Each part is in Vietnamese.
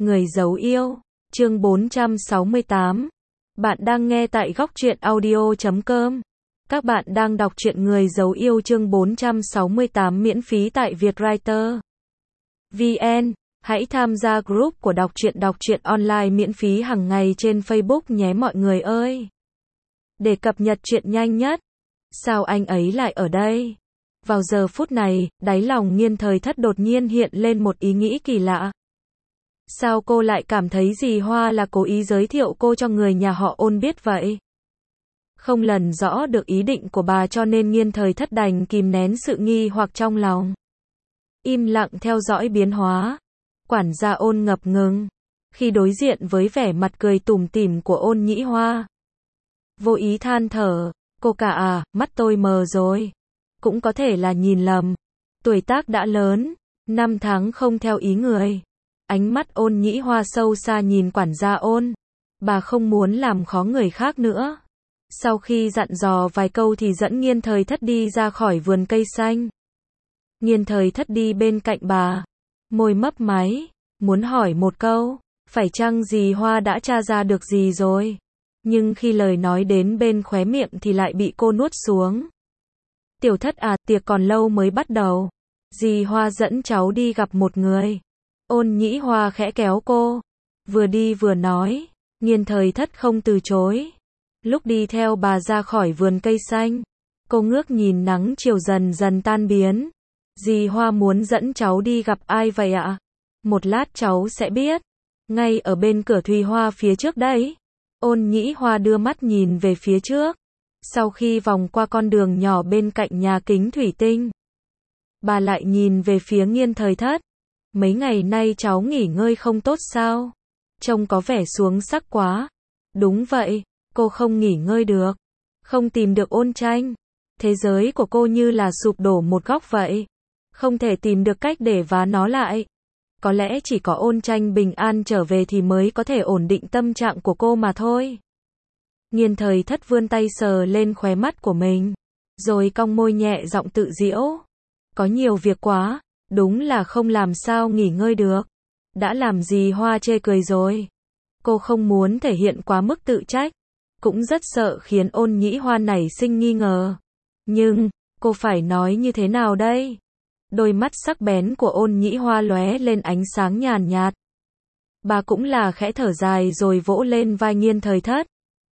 Người giấu yêu, chương 468. Bạn đang nghe tại góc truyện audio.com. Các bạn đang đọc truyện Người giấu yêu chương 468 miễn phí tại Vietwriter VN. Hãy tham gia group của đọc truyện online miễn phí hàng ngày trên Facebook nhé mọi người ơi. Để cập nhật truyện nhanh nhất. Sao anh ấy lại ở đây? Vào giờ phút này, đáy lòng Nghiên Thời Thất đột nhiên hiện lên một ý nghĩ kỳ lạ. Sao cô lại cảm thấy dì Hoa là cố ý giới thiệu cô cho người nhà họ Ôn biết vậy? Không lần rõ được ý định của bà cho nên Nghiên Thời Thất đành kìm nén sự nghi hoặc trong lòng. Im lặng theo dõi biến hóa. Quản gia Ôn ngập ngừng khi đối diện với vẻ mặt cười tủm tỉm của Ôn Nhĩ Hoa. Vô ý than thở, cô cả à, mắt tôi mờ rồi. Cũng có thể là nhìn lầm. Tuổi tác đã lớn, 5 tháng không theo ý người. Ánh mắt Ôn Nhĩ Hoa sâu xa nhìn quản gia Ôn. Bà không muốn làm khó người khác nữa. Sau khi dặn dò vài câu thì dẫn Nghiên Thời Thất đi ra khỏi vườn cây xanh. Nghiên Thời Thất đi bên cạnh bà. Môi mấp máy, muốn hỏi một câu, phải chăng dì Hoa đã tra ra được gì rồi? Nhưng khi lời nói đến bên khóe miệng thì lại bị cô nuốt xuống. Tiểu Thất à, tiệc còn lâu mới bắt đầu. Dì Hoa dẫn cháu đi gặp một người. Ôn Nhĩ Hoa khẽ kéo cô. Vừa đi vừa nói. Nghiên Thời Thất không từ chối. Lúc đi theo bà ra khỏi vườn cây xanh, cô ngước nhìn nắng chiều dần dần tan biến. Dì Hoa muốn dẫn cháu đi gặp ai vậy ạ? Một lát cháu sẽ biết. Ngay ở bên cửa Thùy Hoa phía trước đấy. Ôn Nhĩ Hoa đưa mắt nhìn về phía trước. Sau khi vòng qua con đường nhỏ bên cạnh nhà kính thủy tinh, bà lại nhìn về phía Nghiên Thời Thất. Mấy ngày nay cháu nghỉ ngơi không tốt sao? Trông có vẻ xuống sắc quá. Đúng vậy, cô không nghỉ ngơi được. Không tìm được Ôn Tranh. Thế giới của cô như là sụp đổ một góc vậy. Không thể tìm được cách để vá nó lại. Có lẽ chỉ có Ôn Tranh bình an trở về thì mới có thể ổn định tâm trạng của cô mà thôi. Nghiên Thời Thất vươn tay sờ lên khóe mắt của mình, rồi cong môi nhẹ giọng tự giễu. Có nhiều việc quá, đúng là không làm sao nghỉ ngơi được. Đã làm gì Hoa chê cười rồi. Cô không muốn thể hiện quá mức tự trách, cũng rất sợ khiến Ôn Nhĩ Hoa nảy sinh nghi ngờ. Nhưng, cô phải nói như thế nào đây? Đôi mắt sắc bén của Ôn Nhĩ Hoa lóe lên ánh sáng nhàn nhạt. Bà cũng là khẽ thở dài rồi vỗ lên vai Nghiên Thời Thất.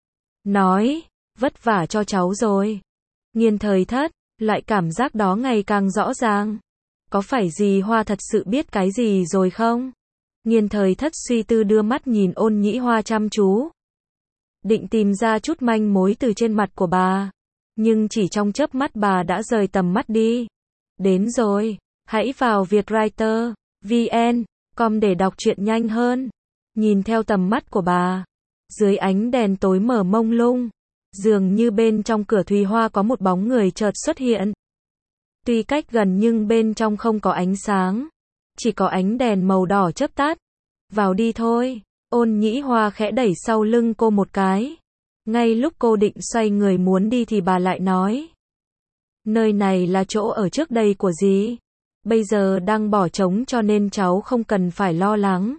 Nói, vất vả cho cháu rồi. Nghiên Thời Thất, loại cảm giác đó ngày càng rõ ràng. Có phải dì Hoa thật sự biết cái gì rồi không? Nghiên Thời Thất suy tư đưa mắt nhìn Ôn Nhĩ Hoa chăm chú. Định tìm ra chút manh mối từ trên mặt của bà. Nhưng chỉ trong chớp mắt bà đã rời tầm mắt đi. Đến rồi, hãy vào Vietwriter VN.com để đọc truyện nhanh hơn. Nhìn theo tầm mắt của bà. Dưới ánh đèn tối mờ mông lung, dường như bên trong cửa Thùy Hoa có một bóng người chợt xuất hiện. Tuy cách gần nhưng bên trong không có ánh sáng, chỉ có ánh đèn màu đỏ chớp tắt. Vào đi thôi. Ôn Nhĩ Hoa khẽ đẩy sau lưng cô một cái. Ngay lúc cô định xoay người muốn đi thì bà lại nói. Nơi này là chỗ ở trước đây của dì. Bây giờ đang bỏ trống cho nên cháu không cần phải lo lắng.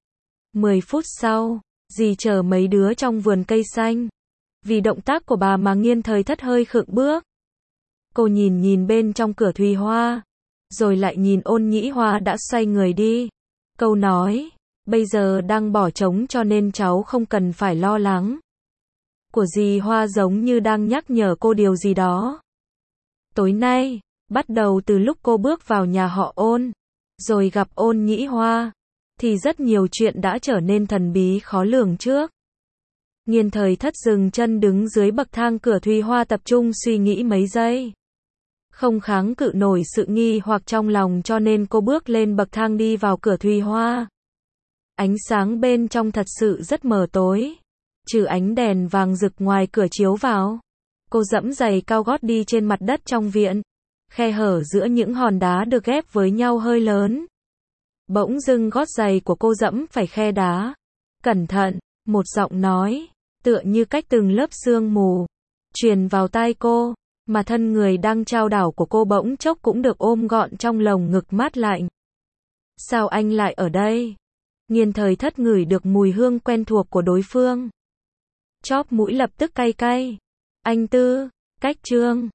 10 phút sau, dì chờ mấy đứa trong vườn cây xanh. Vì động tác của bà mà Nghiên Thời Thất hơi khựng bước. Cô nhìn bên trong cửa Thùy Hoa, rồi lại nhìn Ôn Nhĩ Hoa đã xoay người đi. Câu nói, bây giờ đang bỏ trống cho nên cháu không cần phải lo lắng. Của dì Hoa giống như đang nhắc nhở cô điều gì đó. Tối nay, bắt đầu từ lúc cô bước vào nhà họ Ôn, rồi gặp Ôn Nhĩ Hoa, thì rất nhiều chuyện đã trở nên thần bí khó lường trước. Nghiên Thời Thất dừng chân đứng dưới bậc thang cửa Thùy Hoa tập trung suy nghĩ mấy giây. Không kháng cự nổi sự nghi hoặc trong lòng cho nên cô bước lên bậc thang đi vào cửa Thùy Hoa. Ánh sáng bên trong thật sự rất mờ tối. Trừ ánh đèn vàng rực ngoài cửa chiếu vào. Cô giẫm giày cao gót đi trên mặt đất trong viện. Khe hở giữa những hòn đá được ghép với nhau hơi lớn. Bỗng dưng gót giày của cô giẫm phải khe đá. Cẩn thận, một giọng nói, tựa như cách từng lớp sương mù, truyền vào tai cô, mà thân người đang chao đảo của cô bỗng chốc cũng được ôm gọn trong lồng ngực mát lạnh. Sao anh lại ở đây? Nghiên Thời Thất ngửi được mùi hương quen thuộc của đối phương. Chóp mũi lập tức cay cay. Anh Tư, cách Trương.